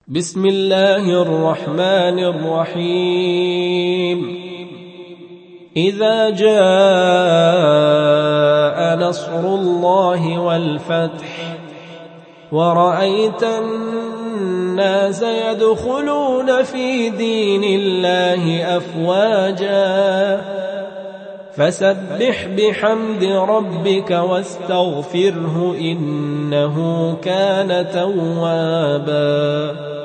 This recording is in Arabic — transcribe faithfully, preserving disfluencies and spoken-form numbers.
بسم الله الرحمن الرحيم إذا جاء نصر الله والفتح ورأيت الناس يدخلون في دين الله أفواجا فسبح بحمد ربك واستغفره إنه كان توابا